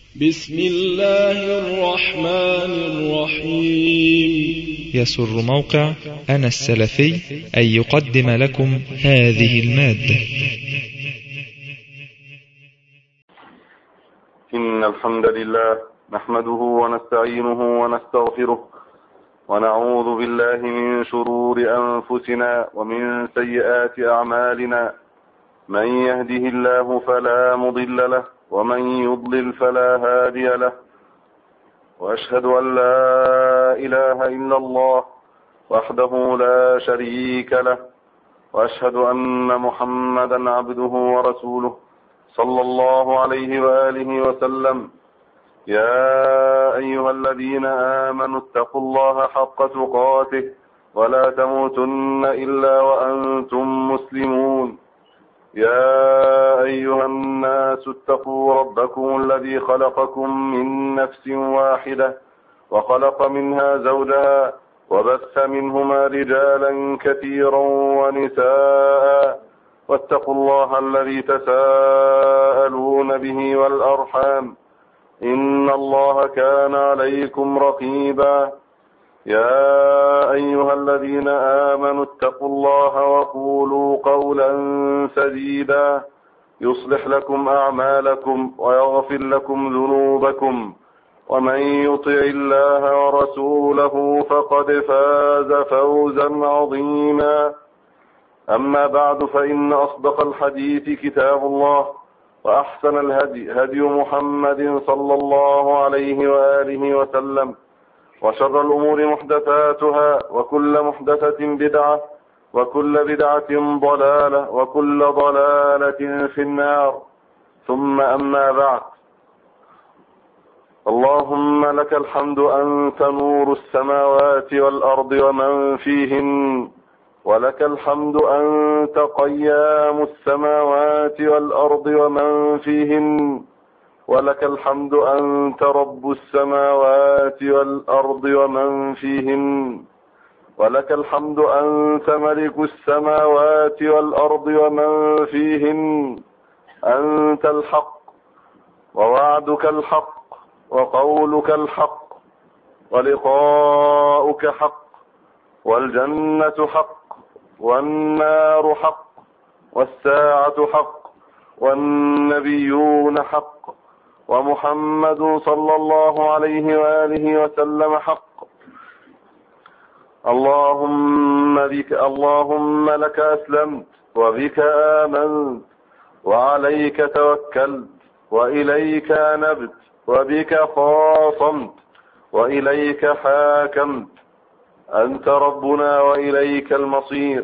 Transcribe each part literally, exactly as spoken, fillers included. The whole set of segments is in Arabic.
بسم الله الرحمن الرحيم. يسر موقع أنا السلفي أن يقدم لكم هذه المادة. إن الحمد لله نحمده ونستعينه ونستغفره ونعوذ بالله من شرور أنفسنا ومن سيئات أعمالنا. من يهده الله فلا مضل له ومن يضلل فلا هادي له، وأشهد أن لا إله إلا الله وحده لا شريك له، وأشهد أن محمدا عبده ورسوله صلى الله عليه وآله وسلم. يا أيها الذين آمنوا اتقوا الله حق تقاته ولا تموتن إلا وأنتم مسلمون. يا أيها الناس اتقوا ربكم الذي خلقكم من نفس واحدة وخلق منها زوجها وبث منهما رجالا كثيرا ونساء، واتقوا الله الذي تساءلون به والأرحام إن الله كان عليكم رقيبا. يا أيها الذين آمنوا اتقوا الله وقولوا قولا سديدا يصلح لكم أعمالكم ويغفر لكم ذنوبكم، ومن يطع الله ورسوله فقد فاز فوزا عظيما. أما بعد، فإن أصدق الحديث كتاب الله، وأحسن الهدي هدي محمد صلى الله عليه وآله وسلم، وشر الأمور محدثاتها، وكل محدثة بدعة، وكل بدعة ضلالة، وكل ضلالة في النار. ثم أما بعد، اللهم لك الحمد أنت نور السماوات والأرض ومن فيهن، ولك الحمد أنت قيام السماوات والأرض ومن فيهن، ولك الحمد أنت رب السماوات والأرض ومن فيهن، ولك الحمد أنت ملك السماوات والأرض ومن فيهن. أنت الحق ووعدك الحق وقولك الحق ولقاؤك حق، والجنة حق والنار حق والساعة حق والنبيون حق ومحمد صلى الله عليه وآله وسلم حق. اللهم بك اللهم لك أسلمت وبك آمنت وعليك توكلت وإليك أنبت وبك خاصمت وإليك حاكمت. أنت ربنا وإليك المصير،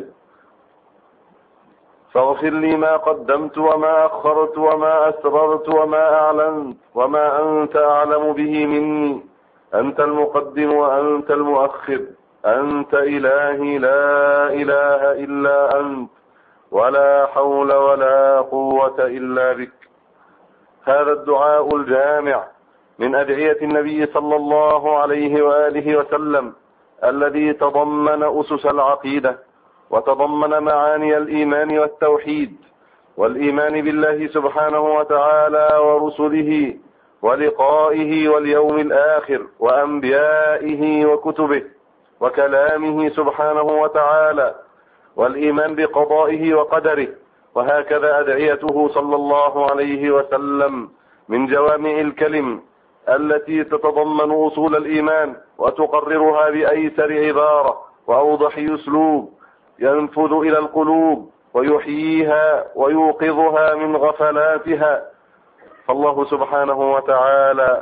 فاغفر لي ما قدمت وما أخرت وما أسررت وما أعلنت وما أنت أعلم به مني. أنت المقدم وأنت المؤخر، أنت إلهي لا إله إلا أنت، ولا حول ولا قوة إلا بك. هذا الدعاء الجامع من أدعية النبي صلى الله عليه وآله وسلم، الذي تضمن أسس العقيدة وتضمن معاني الإيمان والتوحيد، والإيمان بالله سبحانه وتعالى ورسله ولقائه واليوم الآخر وأنبيائه وكتبه وكلامه سبحانه وتعالى، والإيمان بقضائه وقدره. وهكذا أدعيته صلى الله عليه وسلم من جوامع الكلم التي تتضمن أصول الإيمان وتقررها بأيسر عبارة وأوضح أسلوب، ينفذ إلى القلوب ويحييها ويوقظها من غفلاتها. فالله سبحانه وتعالى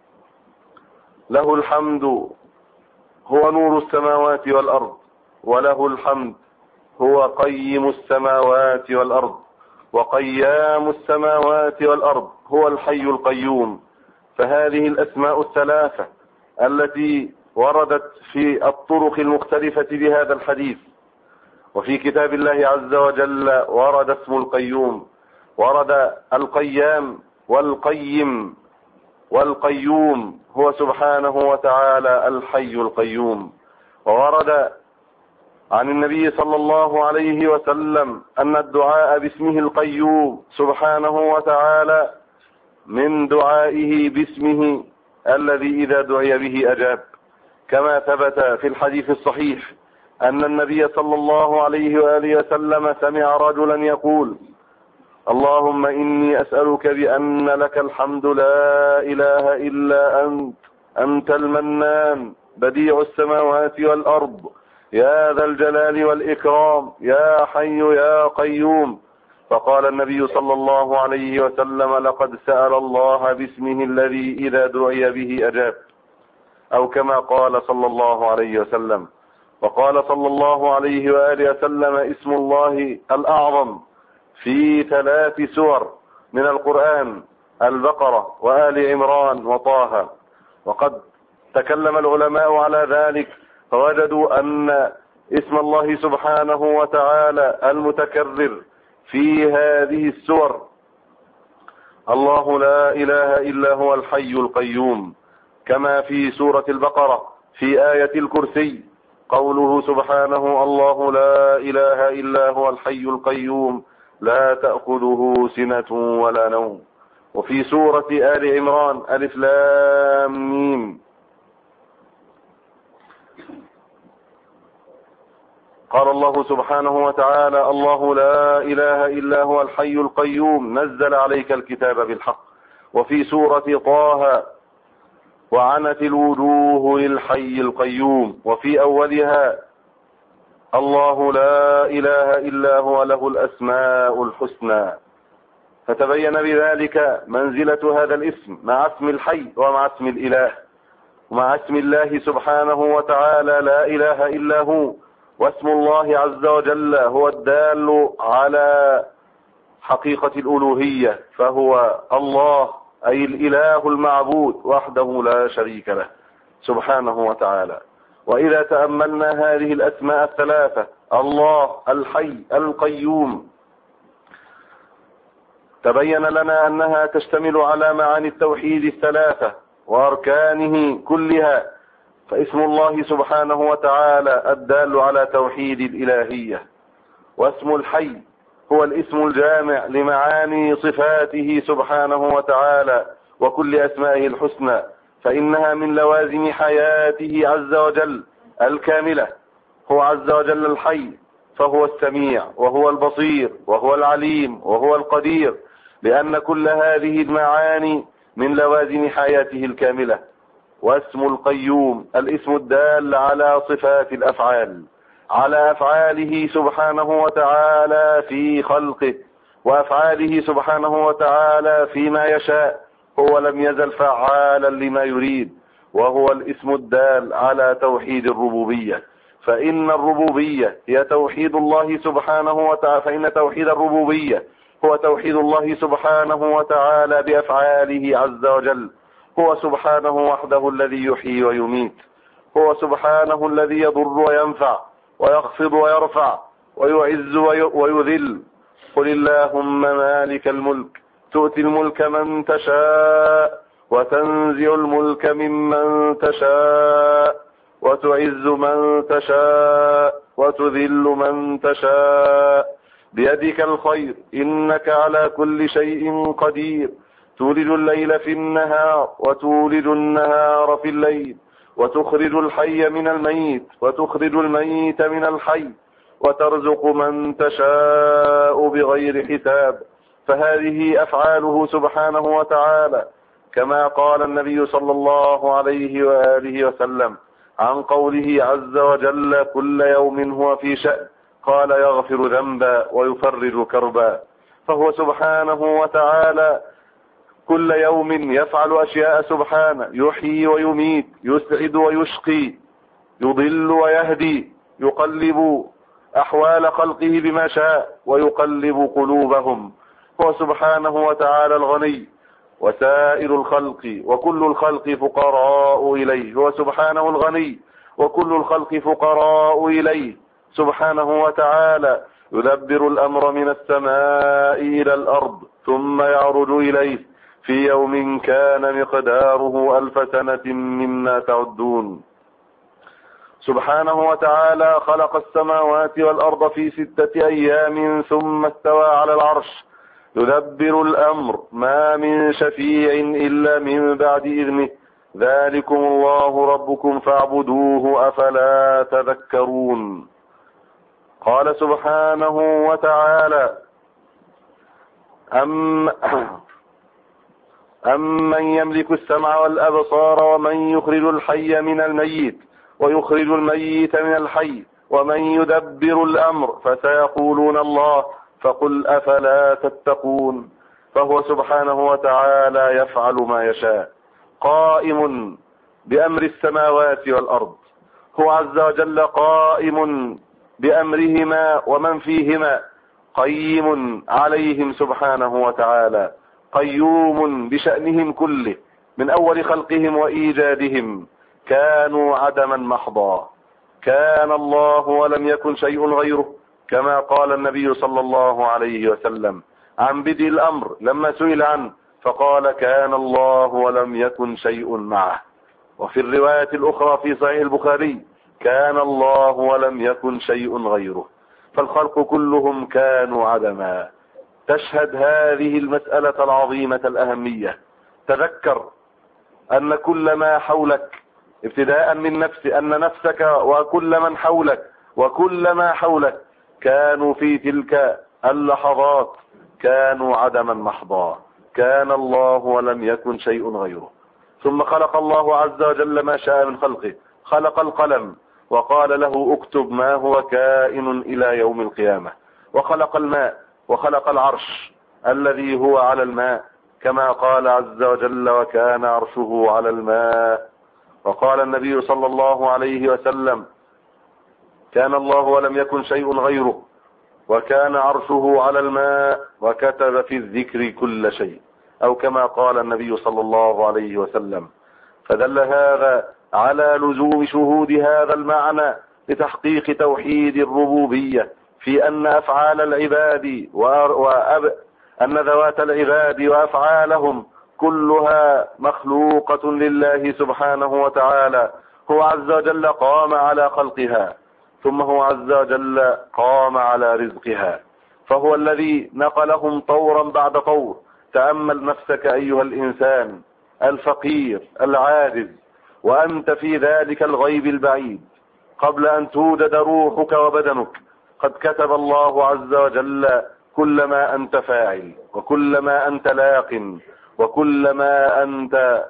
له الحمد، هو نور السماوات والأرض، وله الحمد هو قيم السماوات والأرض، وقيام السماوات والأرض هو الحي القيوم. فهذه الأسماء الثلاثة التي وردت في الطرق المختلفة بهذا الحديث، وفي كتاب الله عز وجل ورد اسم القيوم، ورد القيام والقيم، والقيوم هو سبحانه وتعالى الحي القيوم. وورد عن النبي صلى الله عليه وسلم أن الدعاء باسمه القيوم سبحانه وتعالى من دعائه باسمه الذي إذا دعي به أجاب، كما ثبت في الحديث الصحيح أن النبي صلى الله عليه وآله وسلم سمع رجلا يقول: اللهم إني أسألك بأن لك الحمد لا إله إلا أنت، أنت المنان بديع السماوات والأرض، يا ذا الجلال والإكرام، يا حي يا قيوم. فقال النبي صلى الله عليه وسلم: لقد سأل الله باسمه الذي إذا دعي به أجاب، أو كما قال صلى الله عليه وسلم. وقال صلى الله عليه وآله وسلم: اسم الله الأعظم في ثلاث سور من القرآن: البقرة وآل عمران وطه. وقد تكلم العلماء على ذلك فوجدوا أن اسم الله سبحانه وتعالى المتكرر في هذه السور: الله لا إله إلا هو الحي القيوم، كما في سورة البقرة في آية الكرسي قوله سبحانه: الله لا إله إلا هو الحي القيوم لا تأخذه سنة ولا نوم. وفي سورة آل عمران: ألف لام ميم، قال الله سبحانه وتعالى: الله لا إله إلا هو الحي القيوم نزل عليك الكتاب بالحق. وفي سورة طه: وعنت الوجوه للحي القيوم. وفي أولها: الله لا إله إلا هو له الأسماء الحسنى. فتبين بذلك منزلة هذا الاسم مع اسم الحي ومع اسم الإله، ومع اسم الله سبحانه وتعالى لا إله إلا هو. واسم الله عز وجل هو الدال على حقيقة الألوهية، فهو الله أي الإله المعبود وحده لا شريك له سبحانه وتعالى. وإذا تأملنا هذه الأسماء الثلاثة: الله، الحي، القيوم، تبين لنا أنها تشتمل على معاني التوحيد الثلاثة وأركانه كلها. فاسم الله سبحانه وتعالى الدال على توحيد الإلهية، واسم الحي هو الاسم الجامع لمعاني صفاته سبحانه وتعالى وكل أسمائه الحسنى، فإنها من لوازم حياته عز وجل الكاملة. هو عز وجل الحي، فهو السميع وهو البصير وهو العليم وهو القدير، لأن كل هذه المعاني من لوازم حياته الكاملة. واسم القيوم الاسم الدال على صفات الأفعال، على أفعاله سبحانه وتعالى في خلقه وأفعاله سبحانه وتعالى فيما يشاء، هو لم يزل فعالا لما يريد. وهو الاسم الدال على توحيد الربوبية، فإن الربوبية هي توحيد الله سبحانه وتعالى فإن توحيد الربوبية هو توحيد الله سبحانه وتعالى بأفعاله عز وجل. هو سبحانه وحده الذي يحيي ويميت، هو سبحانه الذي يضر وينفع ويخفض ويرفع ويعز ويذل. قل اللهم مالك الملك تؤتي الملك من تشاء وتنزع الملك ممن تشاء وتعز من تشاء وتذل من تشاء، بيدك الخير إنك على كل شيء قدير، تولج الليل في النهار وتولج النهار في الليل، وتخرج الحي من الميت وتخرج الميت من الحي، وترزق من تشاء بغير حساب. فهذه أفعاله سبحانه وتعالى، كما قال النبي صلى الله عليه وآله وسلم عن قوله عز وجل: كل يوم هو في شأن، قال: يغفر ذنبا ويفرج كربا. فهو سبحانه وتعالى كل يوم يفعل أشياء سبحانه، يحيي ويميت، يسعد ويشقي، يضل ويهدي، يقلب أحوال خلقه بما شاء ويقلب قلوبهم. هو سبحانه وتعالى الغني، وسائر الخلق وكل الخلق فقراء إليه. هو سبحانه الغني وكل الخلق فقراء إليه سبحانه وتعالى، يدبر الأمر من السماء إلى الأرض ثم يعرج إليه في يوم كان مقداره ألف سنة مما تعدون. سبحانه وتعالى خلق السماوات والأرض في ستة أيام ثم استوى على العرش، يدبر الأمر ما من شفيع إلا من بعد إذنه ذلكم الله ربكم فاعبدوه أفلا تذكرون. قال سبحانه وتعالى أم أمن يملك السمع والأبصار ومن يخرج الحي من الميت ويخرج الميت من الحي ومن يدبر الأمر فسيقولون الله فقل أفلا تتقون. فهو سبحانه وتعالى يفعل ما يشاء قائم بأمر السماوات والأرض. هو عز وجل قائم بأمرهما ومن فيهما قيم عليهم سبحانه وتعالى قيوم بشأنهم كله من أول خلقهم وإيجادهم كانوا عدما محضا. كان الله ولم يكن شيء غيره كما قال النبي صلى الله عليه وسلم عن بدء الأمر لما سئل عنه فقال كان الله ولم يكن شيء معه. وفي الرواية الأخرى في صحيح البخاري كان الله ولم يكن شيء غيره. فالخلق كلهم كانوا عدما. تشهد هذه المسألة العظيمة الأهمية. تذكر أن كل ما حولك ابتداء من نفس أن نفسك وكل من حولك وكل ما حولك كانوا في تلك اللحظات كانوا عدما محضا. كان الله ولم يكن شيء غيره. ثم خلق الله عز وجل ما شاء من خلقه. خلق القلم وقال له اكتب ما هو كائن إلى يوم القيامة. وخلق الماء وخلق العرش الذي هو على الماء كما قال عز وجل وكان عرشه على الماء. وقال النبي صلى الله عليه وسلم كان الله ولم يكن شيء غيره وكان عرشه على الماء وكتب في الذكر كل شيء أو كما قال النبي صلى الله عليه وسلم. فدل هذا على لزوم شهود هذا المعنى لتحقيق توحيد الربوبية في أن أفعال العباد وأب أن ذوات العباد وأفعالهم كلها مخلوقة لله سبحانه وتعالى. هو عز وجل قام على خلقها ثم هو عز وجل قام على رزقها. فهو الذي نقلهم طورا بعد طور. تأمل نفسك أيها الإنسان الفقير العاجز وأنت في ذلك الغيب البعيد قبل أن توجد روحك وبدنك قد كتب الله عز وجل كل ما أنت فاعل وكل ما أنت لاق وكل ما أنت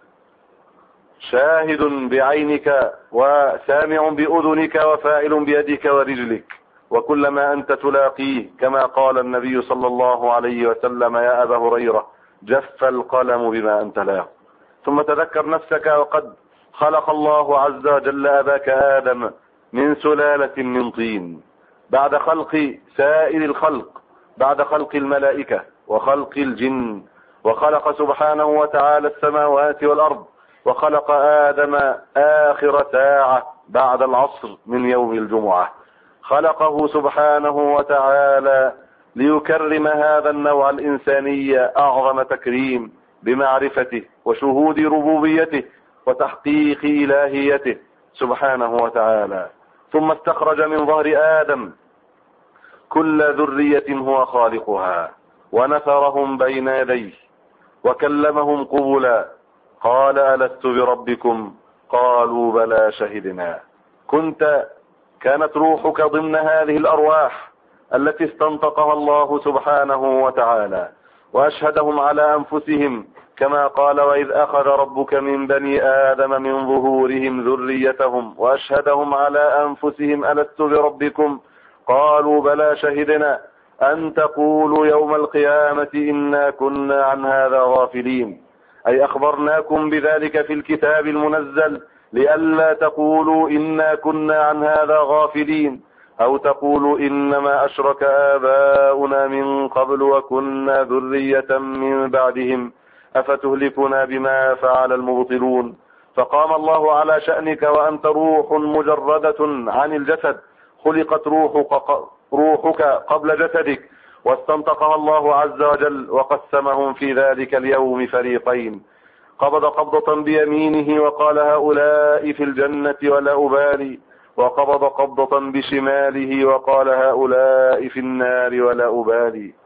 شاهد بعينك وسامع بأذنك وفاعل بيدك ورجلك وكل ما أنت تلاقيه كما قال النبي صلى الله عليه وسلم يا أبا هريرة جف القلم بما أنت لاق. ثم تذكر نفسك وقد خلق الله عز وجل أباك آدم من سلالة من طين بعد خلق سائر الخلق بعد خلق الملائكة وخلق الجن وخلق سبحانه وتعالى السماوات والأرض وخلق آدم آخر ساعة بعد العصر من يوم الجمعة. خلقه سبحانه وتعالى ليكرم هذا النوع الإنساني أعظم تكريم بمعرفته وشهود ربوبيته وتحقيق إلهيته سبحانه وتعالى. ثم استخرج من ظهر آدم كل ذرية هو خالقها ونثرهم بين يديه وكلمهم قبلا قال ألست بربكم قالوا بلى شهدنا. كنت كانت روحك ضمن هذه الأرواح التي استنطقها الله سبحانه وتعالى وأشهدهم على أنفسهم كما قال وإذ أخذ ربك من بني آدم من ظهورهم ذريتهم وأشهدهم على أنفسهم ألست بربكم قالوا بلى شهدنا أن تقولوا يوم القيامة إنا كنا عن هذا غافلين. أي أخبرناكم بذلك في الكتاب المنزل لئلا تقولوا إنا كنا عن هذا غافلين أو تقولوا إنما أشرك آباؤنا من قبل وكنا ذرية من بعدهم أفتهلكنا بما فعل المبطلون. فقام الله على شأنك وأنت روح مجردة عن الجسد خلقت روحك, روحك قبل جسدك واستنطقها الله عز وجل وقسمهم في ذلك اليوم فريقين قبض قبضة بيمينه وقال هؤلاء في الجنة ولا أبالي وقبض قبضة بشماله وقال هؤلاء في النار ولا أبالي.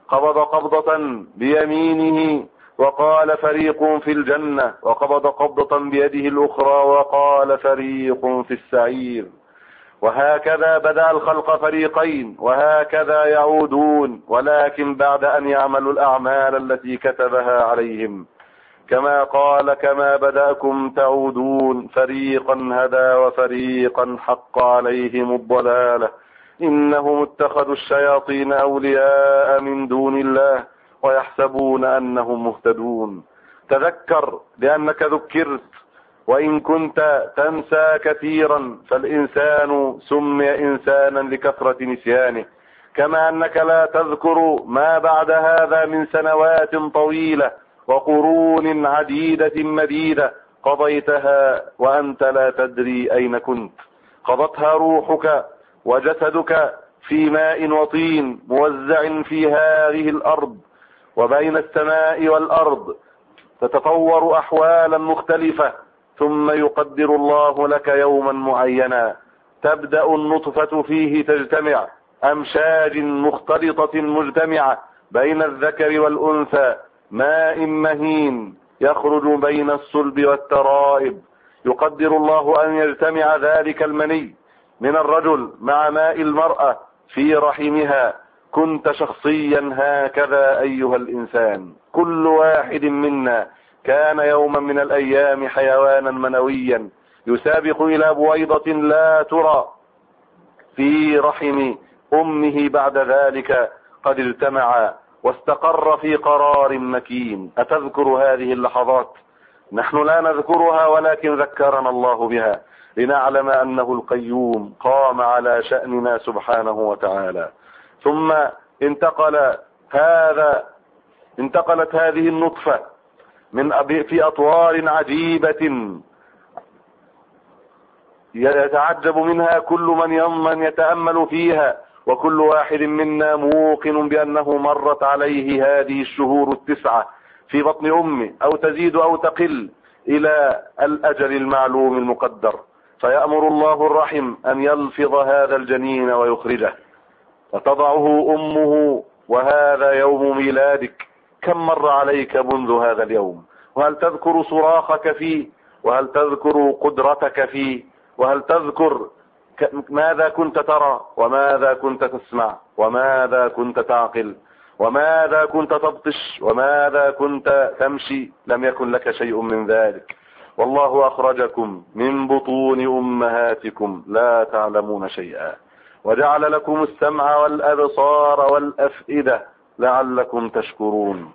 قبض قبضة بيمينه وقال فريق في الجنة، وقبض قبضة بيده الأخرى وقال فريق في السعير. وهكذا بدأ الخلق فريقين، وهكذا يعودون، ولكن بعد أن يعملوا الأعمال التي كتبها عليهم، كما قال كما بدأكم تعودون، فريقا هدى وفريقا حق عليهم الضلالة إنهم اتخذوا الشياطين أولياء من دون الله ويحسبون أنهم مهتدون. تذكر لأنك ذكرت، وإن كنت تنسى كثيرا فالإنسان سمي إنسانا لكثرة نسيانه، كما أنك لا تذكر ما بعد هذا من سنوات طويلة وقرون عديدة مديدة قضيتها وأنت لا تدري أين كنت. قضتها روحك وجسدك في ماء وطين موزع في هذه الأرض، وبين السماء والأرض تتطور أحوالا مختلفة، ثم يقدر الله لك يوما معينا تبدأ النطفة فيه تجتمع، أمشاج مختلطة مجتمعة بين الذكر والأنثى، ماء مهين يخرج بين الصلب والترائب. يقدر الله أن يجتمع ذلك المني من الرجل مع ماء المرأة في رحمها. كنت شخصيا هكذا أيها الإنسان، كل واحد منا كان يوما من الأيام حيوانا منويا يسابق إلى بويضة لا ترى في رحم أمه، بعد ذلك قد اجتمع واستقر في قرار مكين. أتذكر هذه اللحظات؟ نحن لا نذكرها، ولكن ذكرنا الله بها لنعلم أنه القيوم قام على شأننا سبحانه وتعالى. ثم انتقل هذا انتقلت هذه النطفة من في أطوار عجيبة يتعجب منها كل من يمن يتأمل فيها، وكل واحد منا موقن بأنه مرت عليه هذه الشهور التسعة في بطن أمه، أو تزيد أو تقل إلى الأجل المعلوم المقدر، فيأمر الله الرحم أن يلفظ هذا الجنين ويخرجه، فتضعه أمه وهذا يوم ميلادك. كم مر عليك منذ هذا اليوم؟ وهل تذكر صراخك فيه؟ وهل تذكر قدرتك فيه؟ وهل تذكر ماذا كنت ترى وماذا كنت تسمع وماذا كنت تعقل وماذا كنت تبطش وماذا كنت تمشي؟ لم يكن لك شيء من ذلك. والله أخرجكم من بطون أمهاتكم لا تعلمون شيئا، وجعل لكم السمع والأبصار والأفئدة لعلكم تشكرون.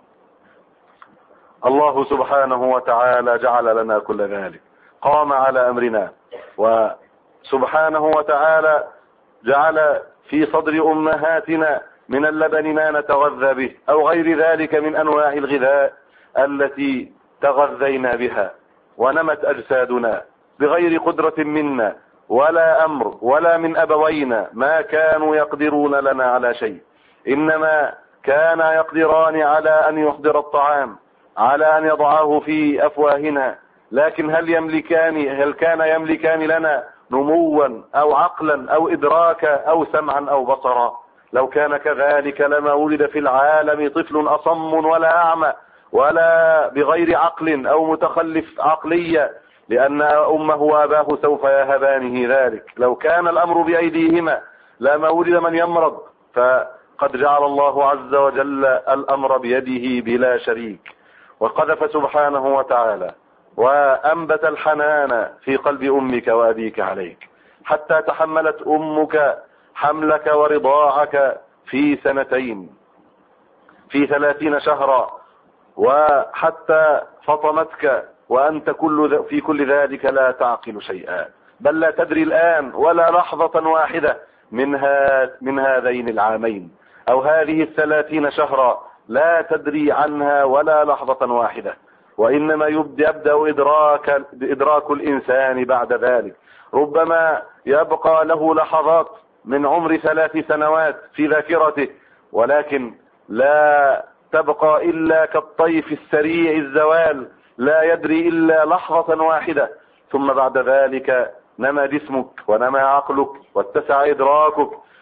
الله سبحانه وتعالى جعل لنا كل ذلك، قام على أمرنا، وسبحانه وتعالى جعل في صدر أمهاتنا من اللبن ما نتغذى به أو غير ذلك من أنواع الغذاء التي تغذينا بها، ونمت أجسادنا بغير قدرة منا ولا أمر ولا من أبوينا، ما كانوا يقدرون لنا على شيء، إنما كان يقدران على أن يحضر الطعام، على أن يضعه في أفواهنا، لكن هل يملكان هل كان يملكان لنا نموا أو عقلا أو إدراكا أو سمعا أو بصرا؟ لو كان كذلك لما ولد في العالم طفل أصم ولا أعمى ولا بغير عقل أو متخلف عقلية، لأن أمه وأباه سوف يهبانه ذلك. لو كان الأمر بأيديهما لما ولد من يمرض، فقد جعل الله عز وجل الأمر بيده بلا شريك، وقذف سبحانه وتعالى وأنبت الحنان في قلب أمك وأبيك عليك، حتى تحملت أمك حملك ورضاعك في سنتين في ثلاثين شهرا، وحتى فطمتك وأنت كل في كل ذلك لا تعقل شيئا، بل لا تدري الآن ولا لحظة واحدة من, من هذين العامين أو هذه الثلاثين شهرا، لا تدري عنها ولا لحظة واحدة، وإنما يبدأ إدراك, إدراك الإنسان بعد ذلك. ربما يبقى له لحظات من عمر ثلاث سنوات في ذاكرته، ولكن لا تبقى إلا كالطيف السريع الزوال، لا يدري إلا لحظة واحدة، ثم بعد ذلك نما جسمك ونما عقلك واتسع إدراكك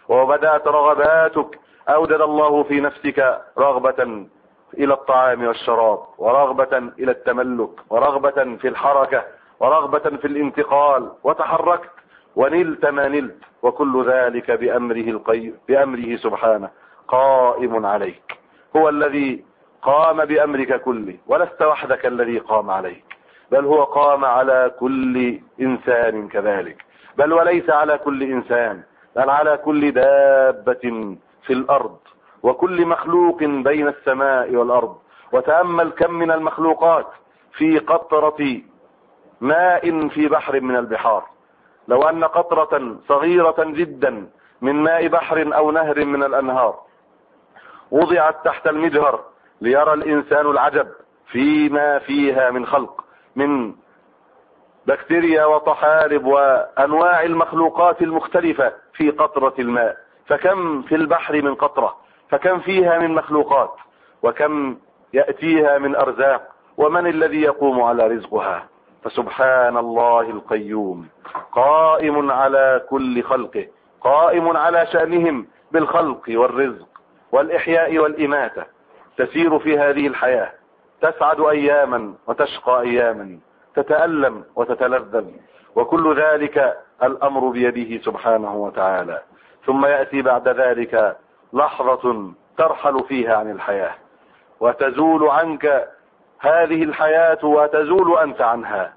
وبدأت رغباتك أوجد الله في نفسك رغبة إلى الطعام والشراب، ورغبة إلى التملك، ورغبة في الحركة، ورغبة في الانتقال، وتحركت ونلت ما نلت، وكل ذلك بأمره القيم بأمره سبحانه قائم عليك. هو الذي قام بأمرك كله، ولست وحدك الذي قام عليك، بل هو قام على كل إنسان كذلك، بل وليس على كل إنسان، بل على كل دابة في الأرض وكل مخلوق بين السماء والأرض. وتأمل كم من المخلوقات في قطرة ماء في بحر من البحار. لو أن قطرة صغيرة جدا من ماء بحر أو نهر من الأنهار وضعت تحت المجهر ليرى الإنسان العجب فيما فيها من خلق، من بكتيريا وطحالب وأنواع المخلوقات المختلفة في قطرة الماء، فكم في البحر من قطرة، فكم فيها من مخلوقات، وكم يأتيها من أرزاق، ومن الذي يقوم على رزقها؟ فسبحان الله القيوم قائم على كل خلقه، قائم على شأنهم بالخلق والرزق والإحياء والإماتة. تسير في هذه الحياة، تسعد أياما وتشقى أياما، تتألم وتتلذذ، وكل ذلك الأمر بيده سبحانه وتعالى. ثم يأتي بعد ذلك لحظة ترحل فيها عن الحياة، وتزول عنك هذه الحياة وتزول أنت عنها،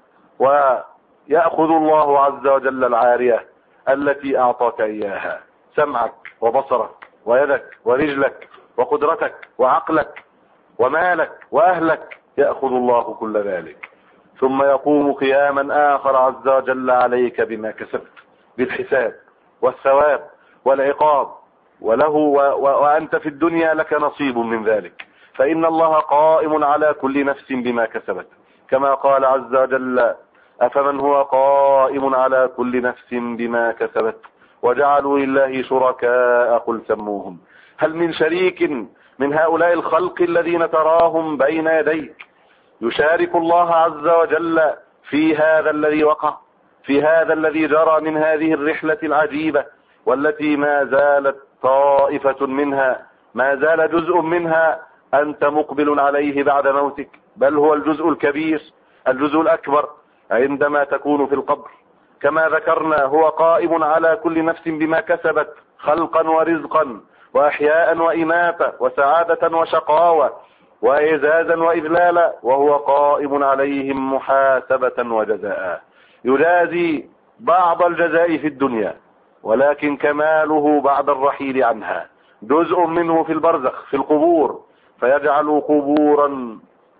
ويأخذ الله عز وجل العارية التي أعطاك إياها، سمعك وبصرك ويدك ورجلك وقدرتك وعقلك ومالك وأهلك، يأخذ الله كل ذلك، ثم يقوم قياما آخر عز وجل عليك بما كسبت، بالحساب والثواب والعقاب، وله و و وأنت في الدنيا لك نصيب من ذلك، فإن الله قائم على كل نفس بما كسبت، كما قال عز وجل: أفمن هو قائم على كل نفس بما كسبت وجعلوا لله شركاء قل سموهم. هل من شريك من هؤلاء الخلق الذين تراهم بين يديك يشارك الله عز وجل في هذا الذي وقع، في هذا الذي جرى من هذه الرحلة العجيبة، والتي ما زالت طائفة منها، ما زال جزء منها أنت مقبل عليه بعد موتك، بل هو الجزء الكبير، الجزء الأكبر عندما تكون في القبر. كما ذكرنا هو قائم على كل نفس بما كسبت، خلقا ورزقا وأحياء وإماتة وسعادة وشقاوة وإعزازا وإذلالا، وهو قائم عليهم محاسبة وجزاء، يجازي بعض الجزاء في الدنيا، ولكن كماله بعد الرحيل عنها، جزء منه في البرزخ في القبور، فيجعل قبورا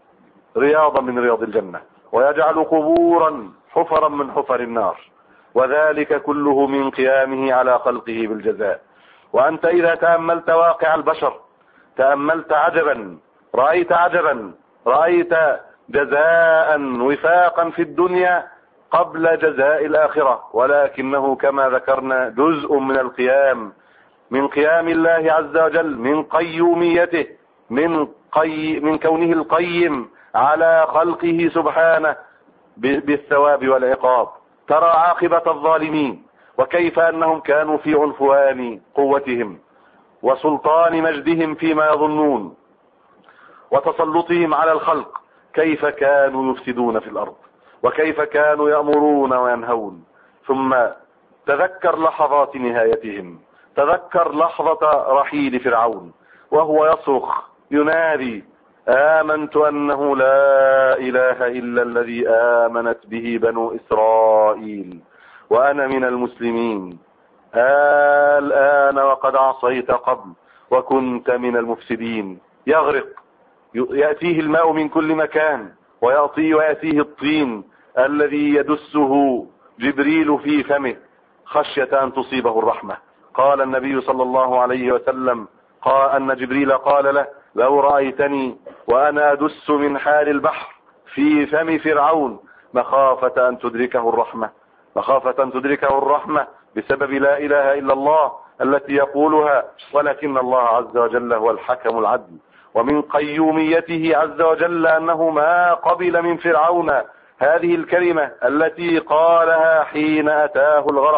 رياضا من رياض الجنة، ويجعل قبورا حفرا من حفر النار، وذلك كله من قيامه على خلقه بالجزاء. وأنت إذا تأملت واقع البشر تأملت عجبا، رأيت عجبا، رأيت جزاء وفاقا في الدنيا قبل جزاء الآخرة، ولكنه كما ذكرنا جزء من القيام، من قيام الله عز وجل، من قيوميته، من, قي من كونه القيم على خلقه سبحانه بالثواب والعقاب. ترى عاقبة الظالمين، وكيف أنهم كانوا في عنفوان قوتهم وسلطان مجدهم فيما يظنون وتسلطهم على الخلق، كيف كانوا يفسدون في الأرض، وكيف كانوا يأمرون وينهون. ثم تذكر لحظات نهايتهم، تذكر لحظة رحيل فرعون وهو يصرخ ينادي: آمنت أنه لا إله إلا الذي آمنت به بنو إسرائيل وأنا من المسلمين، الآن وقد عصيت قبل وكنت من المفسدين. يغرق، يأتيه الماء من كل مكان، ويأتيه ويأتيه الطين الذي يدسه جبريل في فمه خشية أن تصيبه الرحمة. قال النبي صلى الله عليه وسلم قال أن جبريل قال له: لو رأيتني وأنا أدس من حال البحر في فم فرعون مخافة أن تدركه الرحمة، مخافة أن تدركه الرحمة بسبب لا إله إلا الله التي يقولها، ولكن الله عز وجل هو الحكم العدل. ومن قيوميته عز وجل أنه ما قبل من فرعون هذه الكلمة التي قالها حين أتاه الغرق: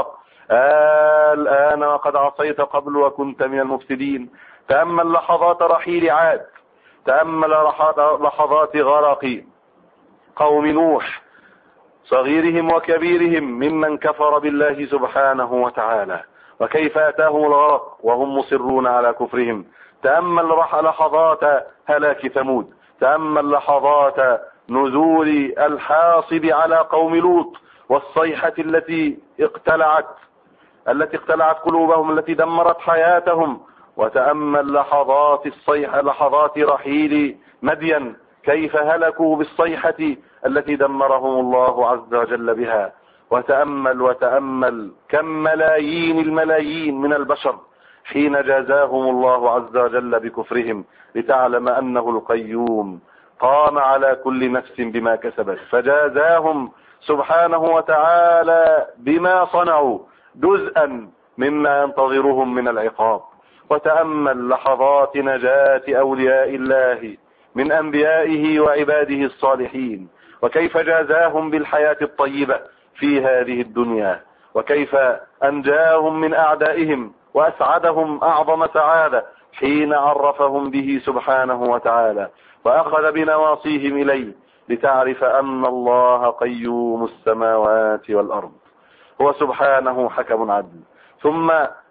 الآن وقد عصيت قبل وكنت من المفسدين. تأمل لحظات رحيل عاد، تأمل لحظات غرق قوم نوح، صغيرهم وكبيرهم ممن كفر بالله سبحانه وتعالى، وكيف أتاهم الغرق وهم مصرون على كفرهم. تأمل لحظات هلاك ثمود، تأمل لحظات نزول الحاصب على قوم لوط والصيحة التي اقتلعت التي اقتلعت قلوبهم، التي دمرت حياتهم. وتأمل لحظات الصيحة، لحظات رحيل مدين، كيف هلكوا بالصيحة التي دمرهم الله عز وجل بها. وتأمل وتأمل كم ملايين الملايين من البشر حين جازاهم الله عز وجل بكفرهم، لتعلم أنه القيوم قام على كل نفس بما كسبت، فجازاهم سبحانه وتعالى بما صنعوا جزءا مما ينتظرهم من العقاب. وتأمل لحظات نجاة أولياء الله من أنبيائه وعباده الصالحين، وكيف جازاهم بالحياة الطيبة في هذه الدنيا، وكيف أنجاهم من أعدائهم وأسعدهم أعظم سعادة حين عرفهم به سبحانه وتعالى وأخذ بنواصيهم إليه، لتعرف أن الله قيوم السماوات والأرض، هو سبحانه حكم عدل. ثم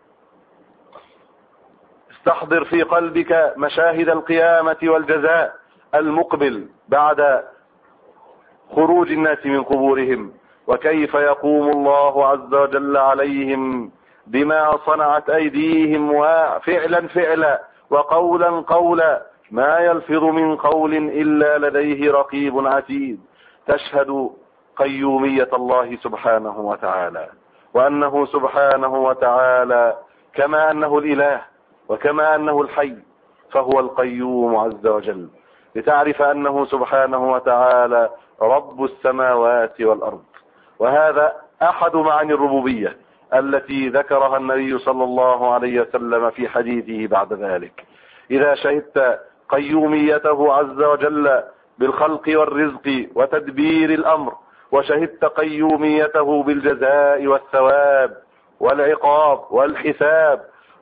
استحضر في قلبك مشاهد القيامة والجزاء المقبل بعد خروج الناس من قبورهم، وكيف يقوم الله عز وجل عليهم بما صنعت أيديهم، وفعلا فعلا وقولا قولا، ما يلفظ من قول إلا لديه رقيب عتيد. تشهد قيومية الله سبحانه وتعالى، وأنه سبحانه وتعالى كما أنه الإله وكما أنه الحي فهو القيوم عز وجل، لتعرف أنه سبحانه وتعالى رب السماوات والأرض. وهذا أحد معاني الربوبية التي ذكرها النبي صلى الله عليه وسلم في حديثه بعد ذلك. إذا شهدت قيوميته عز وجل بالخلق والرزق وتدبير الأمر، وشهدت قيوميته بالجزاء والثواب والعقاب والحساب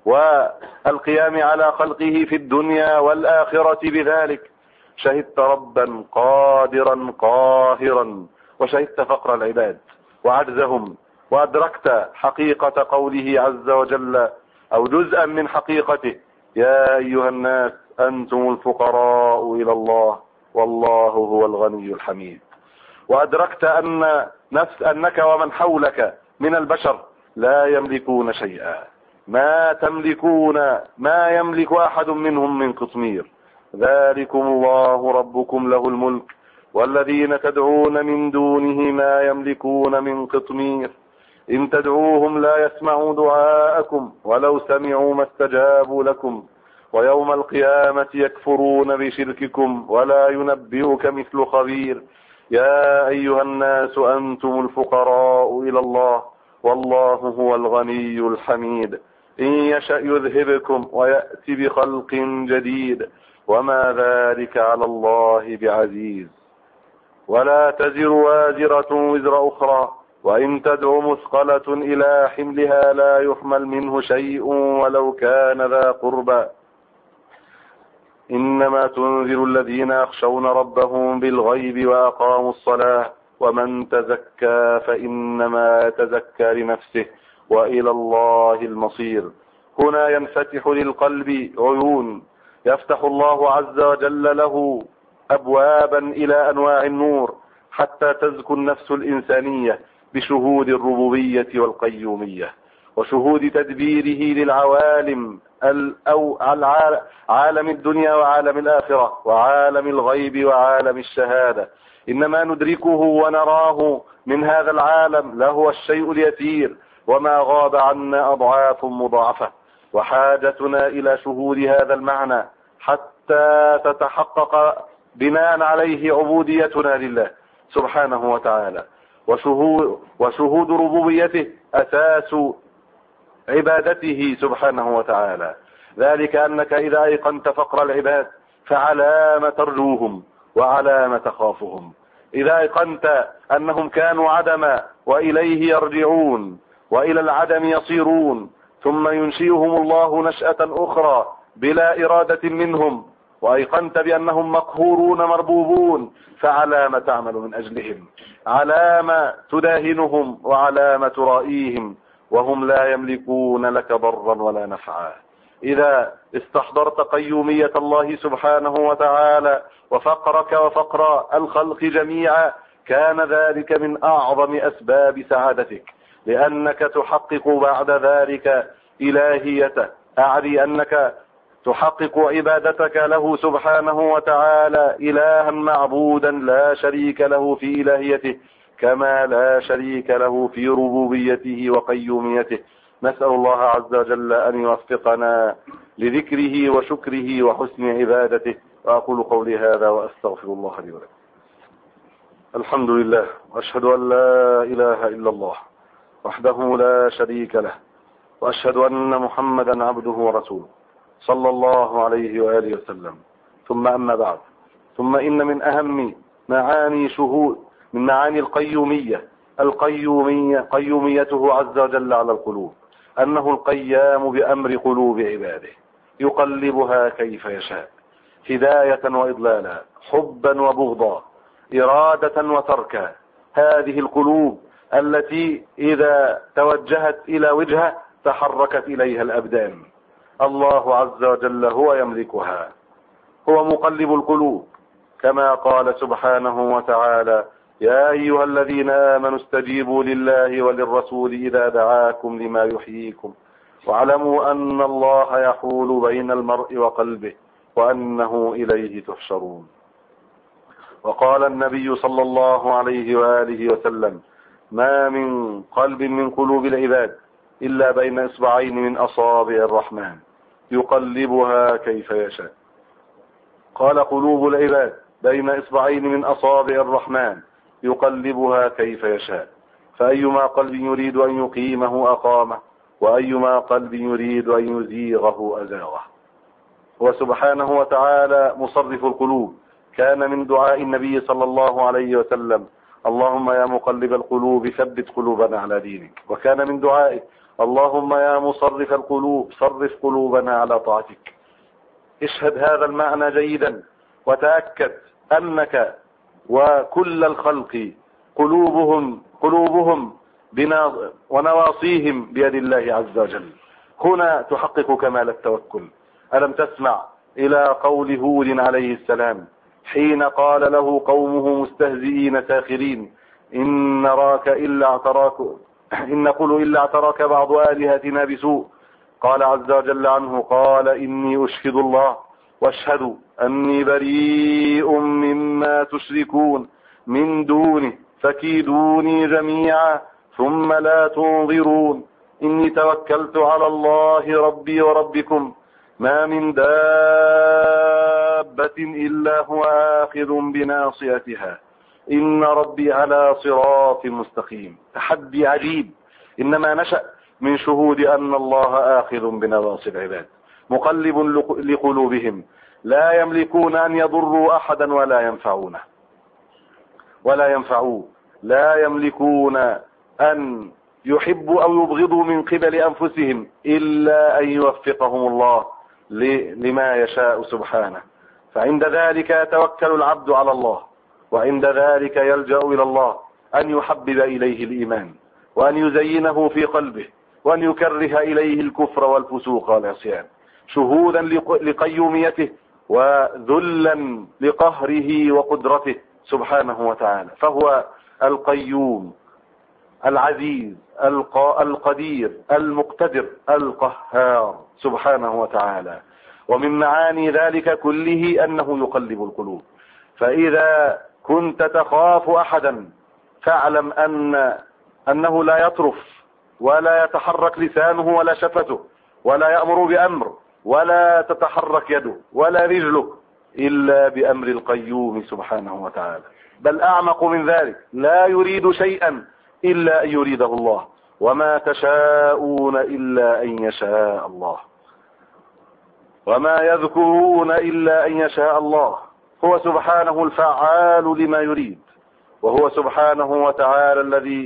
والقيام على خلقه في الدنيا والآخرة بذلك، شهدت ربا قادرا قاهرا، وشهدت فقر العباد وعجزهم، وأدركت حقيقة قوله عز وجل أو جزءا من حقيقته: يا أيها الناس أنتم الفقراء إلى الله والله هو الغني الحميد. وأدركت أن نفس أنك ومن حولك من البشر لا يملكون شيئا، ما تملكون ما يملك أحد منهم من قطمير. ذلكم الله ربكم له الملك والذين تدعون من دونه ما يملكون من قطمير إن تدعوهم لا يسمعوا دعاءكم ولو سمعوا ما استجابوا لكم ويوم القيامة يكفرون بشرككم ولا ينبئك مثل خبير. يا أيها الناس أنتم الفقراء إلى الله والله هو الغني الحميد. إن يشأ يذهبكم ويأتي بخلق جديد وما ذلك على الله بعزيز. ولا تزر وازرة وزر أخرى وإن تدع مثقلة إلى حملها لا يحمل منه شيء ولو كان ذا قربى. إنما تنذر الذين يخشون ربهم بالغيب وأقاموا الصلاة ومن تزكى فإنما يتزكى لنفسه وإلى الله المصير. هنا ينفتح للقلب عيون يفتح الله عز وجل له أبوابا إلى أنواع النور حتى تزكو النفس الإنسانية بشهود الربوبية والقيومية وشهود تدبيره للعوالم أو عالم الدنيا وعالم الآخرة وعالم الغيب وعالم الشهادة. إنما ندركه ونراه من هذا العالم لهو الشيء اليسير وما غاب عنا أضعاف مضاعفة، وحاجتنا إلى شهود هذا المعنى حتى تتحقق بناء عليه عبوديتنا لله سبحانه وتعالى. وشهود, وشهود ربوبيته أساس عبادته سبحانه وتعالى. ذلك أنك إذا أيقنت فقر العباد فعلى ما ترجوهم وعلى ما تخافهم. إذا أيقنت أنهم كانوا عدما وإليه يرجعون وإلى العدم يصيرون، ثم ينشئهم الله نشأة أخرى بلا إرادة منهم، وأيقنت بأنهم مقهورون مربوبون، فعلى ما تعمل من أجلهم؟ على ما تداهنهم وعلى ما ترائيهم وهم لا يملكون لك ضرا ولا نفعا؟ إذا استحضرت قيومية الله سبحانه وتعالى وفقرك وفقر الخلق جميعا، كان ذلك من أعظم أسباب سعادتك، لأنك تحقق بعد ذلك إلهيته، أعني أنك تحقق عبادتك له سبحانه وتعالى إلها معبودا لا شريك له في إلهيته، كما لا شريك له في ربوبيته وقيوميته. نسأل الله عز وجل أن يوفقنا لذكره وشكره وحسن عبادته. وأقول قولي هذا وأستغفر الله لي ولكم. الحمد لله، وأشهد أن لا إله إلا الله وحده لا شريك له، وأشهد أن محمدا عبده ورسوله صلى الله عليه وآله وسلم. ثم أما بعد، ثم إن من أهم معاني شهود من معاني القيومية القيومية قيوميته عز وجل على القلوب، أنه القيام بأمر قلوب عباده، يقلبها كيف يشاء، هداية وإضلالا، حبا وبغضا، إرادة وتركا. هذه القلوب التي إذا توجهت إلى وجهة تحركت إليها الأبدان، الله عز وجل هو يملكها، هو مقلب القلوب، كما قال سبحانه وتعالى: يا أيها الذين آمنوا استجيبوا لله وللرسول إذا دعاكم لما يحييكم واعلموا أن الله يحول بين المرء وقلبه وأنه إليه تحشرون. وقال النبي صلى الله عليه وآله وسلم: ما من قلب من قلوب العباد إلا بين إصبعين من أصابع الرحمن يقلبها كيف يشاء. قال: قلوب العباد بين إصبعين من أصابع الرحمن يقلبها كيف يشاء، فأيما قلب يريد أن يقيمه أقامه، وأيما قلب يريد أن يزيغه أزاغه. وسبحانه وتعالى مصرف القلوب. كان من دعاء النبي صلى الله عليه وسلم: اللهم يا مقلب القلوب ثبت قلوبنا على دينك. وكان من دعائه: اللهم يا مصرف القلوب صرف قلوبنا على طاعتك. اشهد هذا المعنى جيدا، وتأكد أنك وكل الخلق قلوبهم قلوبهم ونواصيهم بيد الله عز وجل. هنا تحقق كمال التوكل. ألم تسمع إلى قول هود عليه السلام حين قال له قومه مستهزئين ساخرين: إن نراك إلا اعتراك إن نقول إلا اعتراك بعض آلهتنا بسوء. قال عز وجل عنه: قال إني أشهد الله واشهدوا أني بريء مما تشركون من دونه فكيدوني جميعا ثم لا تنظرون إني توكلت على الله ربي وربكم ما من دابة إلا هو آخذ بناصيتها إن ربي على صراط مستقيم. تحدي عجيب، إنما نشأ من شهود أن الله آخذ بنواصي العباد، مقلب لقلوبهم، لا يملكون أن يضروا أحدا ولا ينفعونه ولا ينفعوه لا يملكون أن يحبوا أو يبغضوا من قبل أنفسهم إلا أن يوفقهم الله لما يشاء سبحانه. فعند ذلك يتوكل العبد على الله، وعند ذلك يلجأ إلى الله أن يحبب إليه الإيمان، وأن يزينه في قلبه، وأن يكره إليه الكفر والفسوق والعصيان، شهودا لقيوميته وذلا لقهره وقدرته سبحانه وتعالى. فهو القيوم العزيز القدير المقتدر القهار سبحانه وتعالى. ومن معاني ذلك كله أنه يقلب القلوب. فإذا كنت تخاف أحدا فاعلم أن أنه لا يطرف ولا يتحرك لسانه ولا شفته ولا يأمر بأمر ولا تتحرك يده ولا رجله إلا بأمر القيوم سبحانه وتعالى. بل أعمق من ذلك، لا يريد شيئا إلا أن يريده الله، وما تشاءون إلا أن يشاء الله، وما يذكرون إلا أن يشاء الله. هو سبحانه الفعال لما يريد، وهو سبحانه وتعالى الذي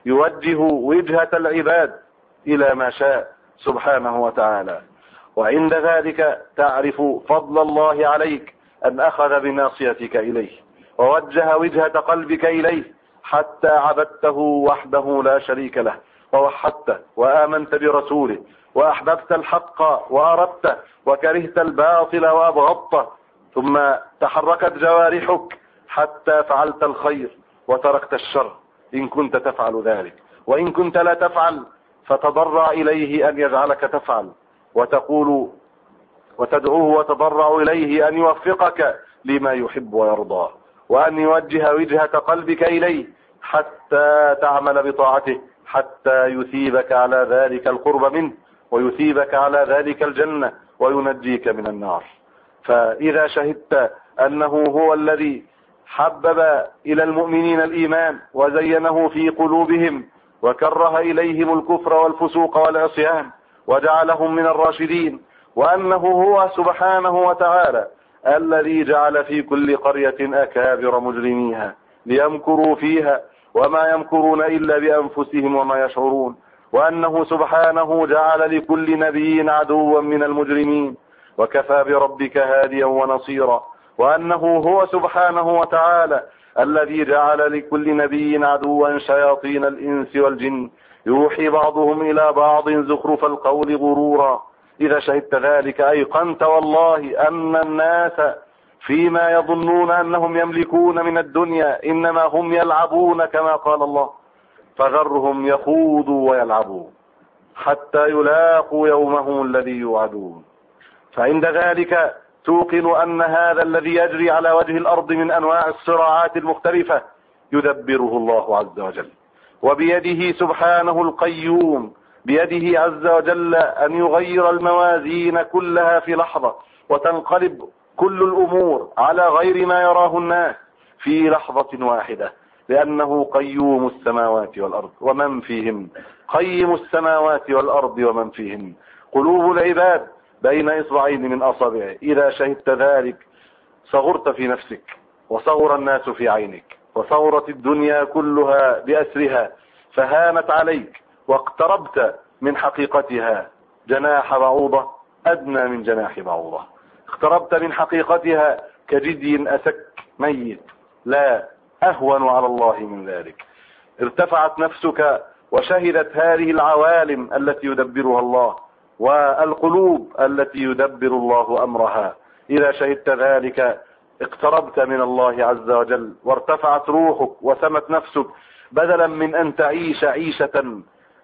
يوجه وجهة العباد إلى ما شاء سبحانه وتعالى. وعند ذلك تعرف فضل الله عليك أن أخذ بناصيتك إليه ووجه وجهة قلبك إليه حتى عبدته وحده لا شريك له، ووحدته وآمنت برسوله وأحببت الحق وأردته وكرهت الباطل وأبغضته، ثم تحركت جوارحك حتى فعلت الخير وتركت الشر إن كنت تفعل ذلك، وإن كنت لا تفعل فتضرع إليه أن يجعلك تفعل، وتقول وتدعوه وتضرع إليه أن يوفقك لما يحب ويرضى، وأن يوجه وجهة قلبك إليه حتى تعمل بطاعته، حتى يثيبك على ذلك القرب منه ويثيبك على ذلك الجنة وينجيك من النار. فإذا شهدت أنه هو الذي حبب إلى المؤمنين الإيمان وزينه في قلوبهم وكره إليهم الكفر والفسوق والعصيان وجعلهم من الراشدين، وأنه هو سبحانه وتعالى الذي جعل في كل قرية أكابر مجرميها ليمكروا فيها وما يمكرون إلا بأنفسهم وما يشعرون، وأنه سبحانه جعل لكل نبي عدوا من المجرمين وكفى بربك هاديا ونصيرا، وأنه هو سبحانه وتعالى الذي جعل لكل نبي عدوا شياطين الإنس والجن يوحي بعضهم إلى بعض زخرف القول غرورا. إذا شهدت ذلك أيقنت والله أن الناس فيما يظنون أنهم يملكون من الدنيا إنما هم يلعبون كما قال الله، فذرهم يخوضوا ويلعبوا حتى يلاقوا يومهم الذي يوعدون. فعند ذلك توقن أن هذا الذي يجري على وجه الأرض من أنواع الصراعات المختلفة يدبره الله عز وجل، وبيده سبحانه القيوم، بيده عز وجل أن يغير الموازين كلها في لحظة وتنقلب كل الأمور على غير ما يراه الناس في لحظة واحدة، لأنه قيوم السماوات والأرض ومن فيهم، قيم السماوات والأرض ومن فيهم، قلوب العباد بين إصبعين من أصابعه. إذا شهدت ذلك صغرت في نفسك وصغر الناس في عينك وصغرت الدنيا كلها بأسرها فهانت عليك واقتربت من حقيقتها جناح بعوضة أدنى من جناح بعوضة، اقتربت من حقيقتها كجدي أسك ميت لا أهون على الله من ذلك. ارتفعت نفسك وشهدت هذه العوالم التي يدبرها الله والقلوب التي يدبر الله أمرها. إذا شهدت ذلك اقتربت من الله عز وجل وارتفعت روحك وسمت نفسك، بدلا من أن تعيش عيشة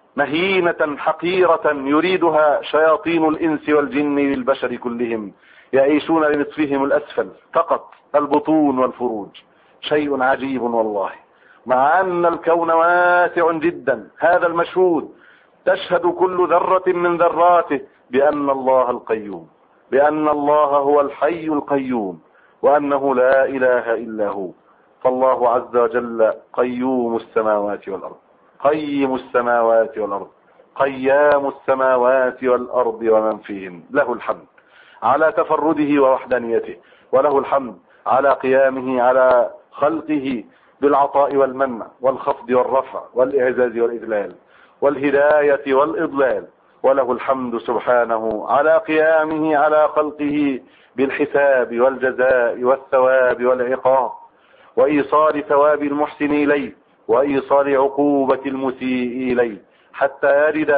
مهينة حقيرة يريدها شياطين الإنس والجن للبشر كلهم، يعيشون لنصفهم الأسفل فقط البطون والفروج. شيء عجيب والله، مع أن الكون واسع جدا هذا المشهود، تشهد كل ذرة من ذراته بأن الله القيوم، بأن الله هو الحي القيوم، وأنه لا إله إلا هو. فالله عز وجل قيوم السماوات والأرض، قيم السماوات والأرض، قيام السماوات والأرض ومن فيهن، له الحمد على تفرده ووحدانيته، وله الحمد على قيامه على خلقه بالعطاء والمنع والخفض والرفع والإعزاز والإذلال والهداية والإضلال، وله الحمد سبحانه على قيامه على خلقه بالحساب والجزاء والثواب والعقاب، وإيصال ثواب المحسن إليه وإيصال عقوبة المسيء إليه، حتى يجد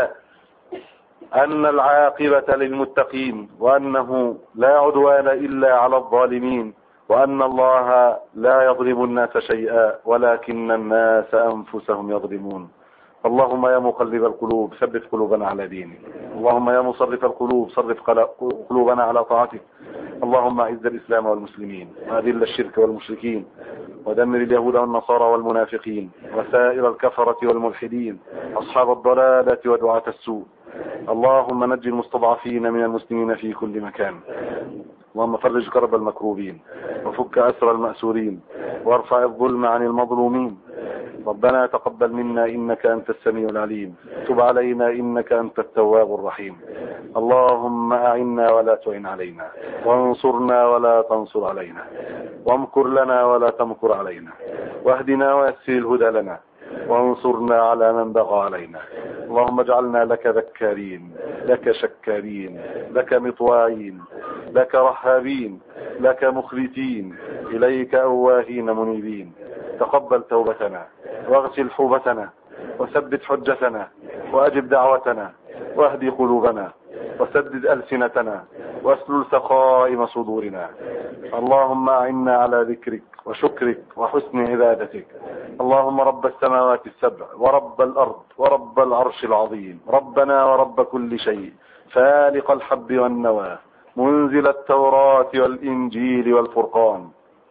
أن العاقبة للمتقين، وأنه لا عدوان إلا على الظالمين، وأن الله لا يظلم الناس شيئا ولكن الناس أنفسهم يظلمون. اللهم يا مقلب القلوب ثبت قلوبنا على دينك، اللهم يا مصرف القلوب صرف قلوبنا على طاعتك. اللهم اعز الإسلام والمسلمين وأذل الشرك والمشركين ودمر اليهود والنصارى والمنافقين وسائر الكفرة والملحدين أصحاب الضلالة ودعاة السوء. اللهم نجي المستضعفين من المسلمين في كل مكان، اللهم فرج كرب المكروبين وفك أسر المأسورين وارفع الظلم عن المظلومين. ربنا تقبل منا إنك أنت السميع العليم، تب علينا إنك أنت التواب الرحيم. اللهم أعنا ولا تعن علينا، وانصرنا ولا تنصر علينا، وامكر لنا ولا تمكر علينا، واهدنا ويسر الهدى لنا، وانصرنا على من بغى علينا. اللهم اجعلنا لك ذكارين، لك شكارين، لك مطواعين، لك رهابين، لك مخبتين، إليك أواهين منيبين. تقبل توبتنا واغسل حوبتنا وثبت حجتنا وأجب دعوتنا واهدي قلوبنا وسدد ألسنتنا واسلل سخائم صدورنا. اللهم أعنا على ذكرك وشكرك وحسن عبادتك. اللهم رب السماوات السبع ورب الأرض ورب العرش العظيم، ربنا ورب كل شيء، فالق الحب والنوى، منزل التوراة والإنجيل والفرقان،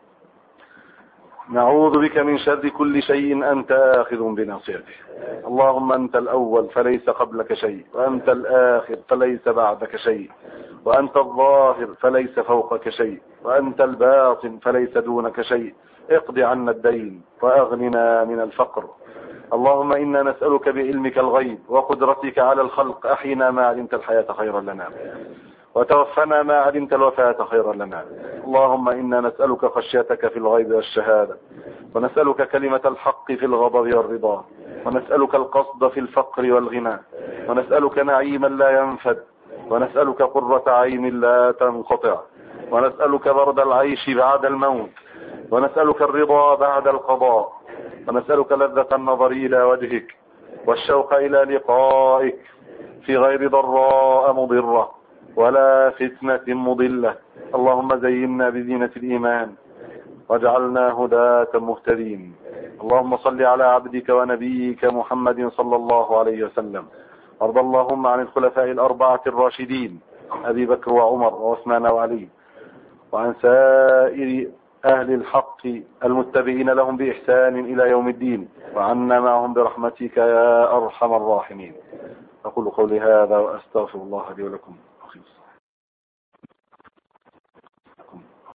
نعوذ بك من شر كل شيء أنت آخذ بناصيته. اللهم أنت الأول فليس قبلك شيء، وأنت الآخر فليس بعدك شيء، وأنت الظاهر فليس فوقك شيء، وأنت الباطن فليس دونك شيء. اقض عنا الدين وأغننا من الفقر. اللهم إنا نسألك بعلمك الغيب وقدرتك على الخلق، أحينا ما علمت الحياة خيرا لنا، وتوفنا ما علمت الوفاة خيرا لنا. اللهم إنا نسألك خشيتك في الغيب والشهادة، ونسألك كلمة الحق في الغضب والرضا، ونسألك القصد في الفقر والغنى، ونسألك نعيما لا ينفد، ونسألك قرة عين لا تنقطع، ونسألك برد العيش بعد الموت، ونسألك الرضا بعد القضاء، ونسألك لذة النظر إلى وجهك والشوق إلى لقائك في غير ضراء مضرة ولا فتنة مضلة. اللهم زينا بزينة الإيمان واجعلنا هداة مهتدين. اللهم صل على عبدك ونبيك محمد صلى الله عليه وسلم. وارض اللهم عن الخلفاء الأربعة الراشدين أبي بكر وعمر وعثمان وعلي، وعن سائر أهل الحق المتبعين لهم بإحسان إلى يوم الدين، وعنا معهم برحمتك يا أرحم الراحمين. أقول قولي هذا وأستغفر الله لي ولكم.